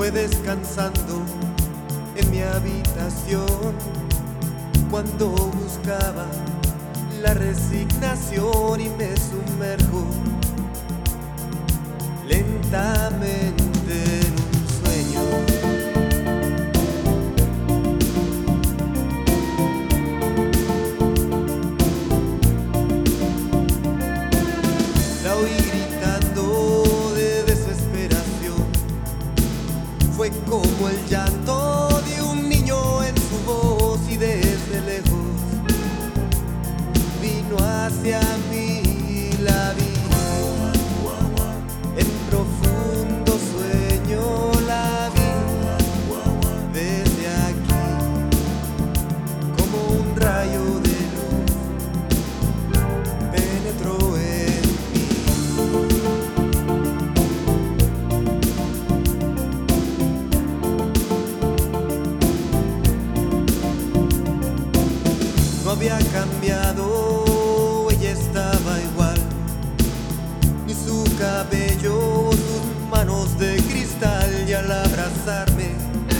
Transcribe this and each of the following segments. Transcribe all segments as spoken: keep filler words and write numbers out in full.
fue descansando en mi habitación cuando buscaba la resignación y me sumerjo lentamente en un sueño. La oí gritando de desesperación, fue como el llanto de un niño en su voz y desde lejos vino hacia mí, la vi en profundo sueño, la vi desde aquí como un rayo de luz penetró en mí. No había cambiado, ella estaba igual, ni su cabello, sus manos de cristal, y al abrazarme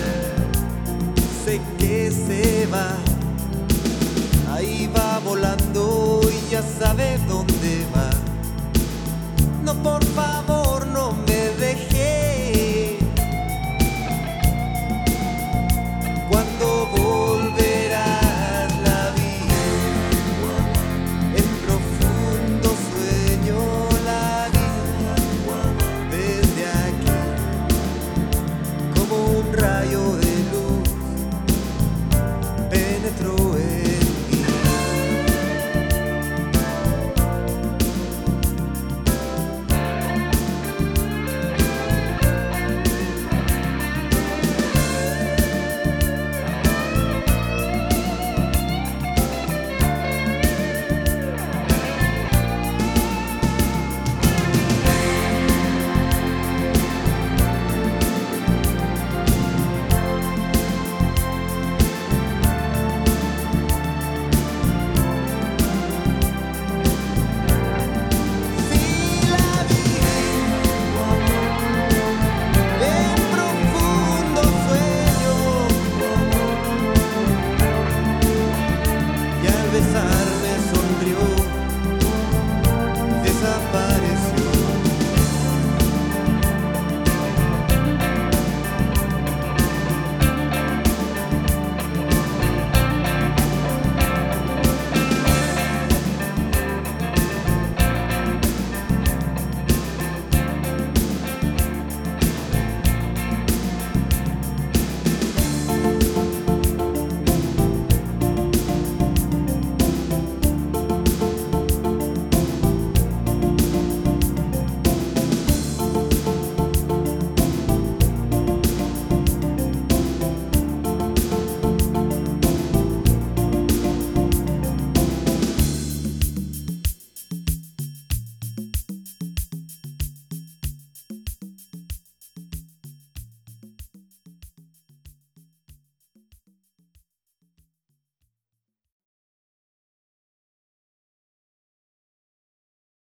sé que se va, ahí va volando y ya sabe